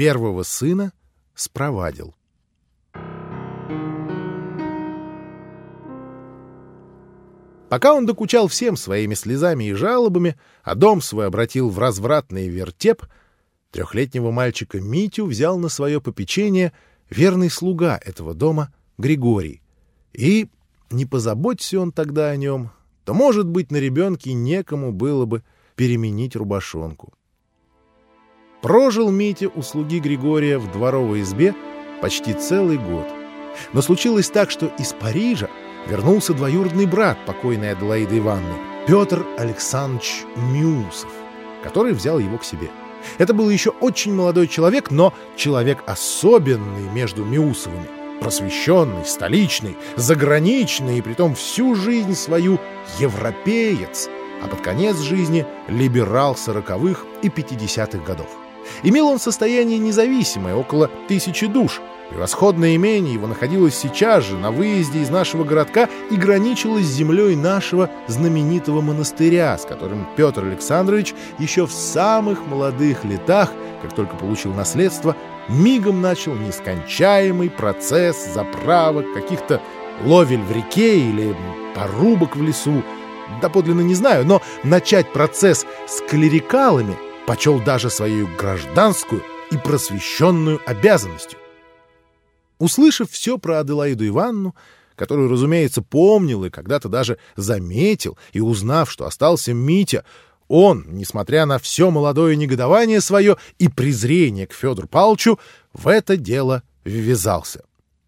первого сына спровадил. Пока он докучал всем своими слезами и жалобами, а дом свой обратил в развратный вертеп, трехлетнего мальчика Митю взял на свое попечение верный слуга этого дома Григорий. И, не позаботься он тогда о нем, то, может быть, на ребенке некому было бы переменить рубашонку. Прожил Митя у слуги Григория в дворовой избе почти целый год. Но случилось так, что из Парижа вернулся двоюродный брат покойной Аделаиды Ивановны, Петр Александрович Миусов, который взял его к себе. Это был еще очень молодой человек, но человек особенный между Миусовыми, просвещенный, столичный, заграничный, и притом всю жизнь свою европеец, а под конец жизни либерал 40-х и 50-х годов. Имел он состояние независимое, около 1000 душ. Превосходное имение его находилось сейчас же на выезде из нашего городка и граничило с землей нашего знаменитого монастыря, с которым Петр Александрович еще в самых молодых летах, как только получил наследство, мигом начал нескончаемый процесс заправок, каких-то ловель в реке или порубок в лесу. Доподлинно не знаю, но начать процесс с клерикалами почел даже свою гражданскую и просвещенную обязанностью. Услышав все про Аделаиду Ивановну, которую, разумеется, помнил и когда-то даже заметил, и узнав, что остался Митя, он, несмотря на все молодое негодование свое и презрение к Федору Павловичу, в это дело ввязался.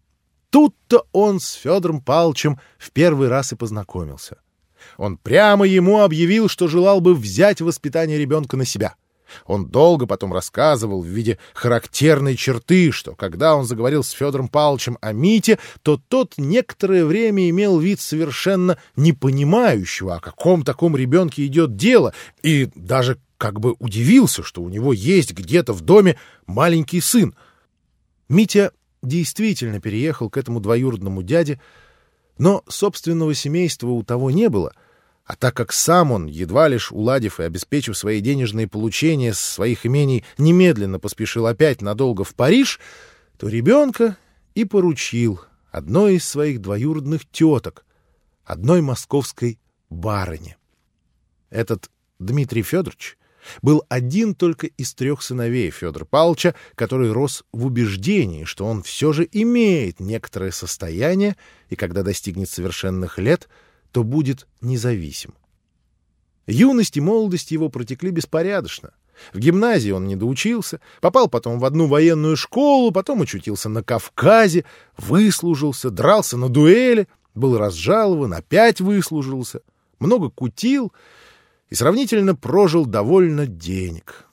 Тут-то он с Федором Павловичем в первый раз и познакомился. Он прямо ему объявил, что желал бы взять воспитание ребенка на себя. Он долго потом рассказывал в виде характерной черты, что когда он заговорил с Федором Павловичем о Мите, то тот некоторое время имел вид совершенно непонимающего, о каком таком ребенке идет дело, и даже как бы удивился, что у него есть где-то в доме маленький сын. Митя действительно переехал к этому двоюродному дяде, но собственного семейства у того не было, а так как сам он, едва лишь уладив и обеспечив свои денежные получения с своих имений, немедленно поспешил опять надолго в Париж, то ребенка и поручил одной из своих двоюродных теток, одной московской барыне. Этот Дмитрий Федорович был один только из 3 сыновей Федора Павловича, который рос в убеждении, что он все же имеет некоторое состояние, и когда достигнет совершенных лет, то будет независим. Юность и молодость его протекли беспорядочно. В гимназии он не доучился, попал потом в одну военную школу, потом очутился на Кавказе, выслужился, дрался на дуэли, был разжалован, опять выслужился, много кутил и сравнительно прожил довольно денег.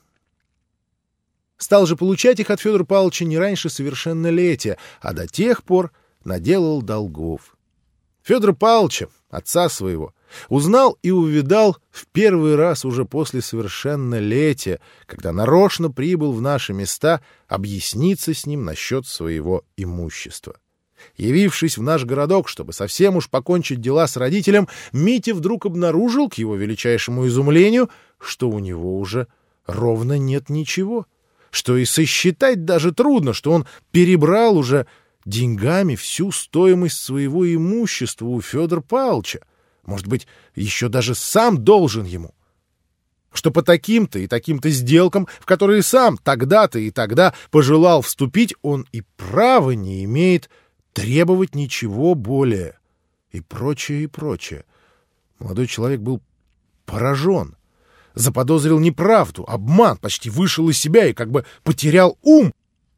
Стал же получать их от Федора Павловича не раньше совершеннолетия, а до тех пор наделал долгов. Федора Павловича, отца своего, узнал и увидал в первый раз уже после совершеннолетия, когда нарочно прибыл в наши места объясниться с ним насчет своего имущества. Явившись в наш городок, чтобы совсем уж покончить дела с родителем, Митя вдруг обнаружил, к его величайшему изумлению, что у него уже ровно нет ничего, что и сосчитать даже трудно, что он перебрал уже деньгами всю стоимость своего имущества у Федора Павловича, может быть, еще даже сам должен ему, что по таким-то и таким-то сделкам, в которые сам тогда-то и тогда пожелал вступить, он и права не имеет требовать ничего более, и прочее, и прочее. Молодой человек был поражен, заподозрил неправду, обман, почти вышел из себя и как бы потерял ум.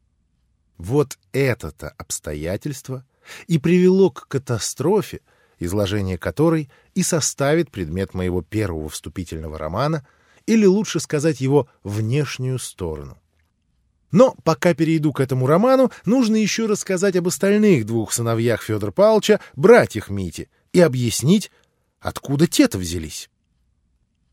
Вот это-то обстоятельство и привело к катастрофе, изложение которой и составит предмет моего первого вступительного романа, или лучше сказать его внешнюю сторону. Но пока перейду к этому роману, нужно еще рассказать об остальных 2 сыновьях Федора Павловича, братьях Мити, и объяснить, откуда те-то взялись.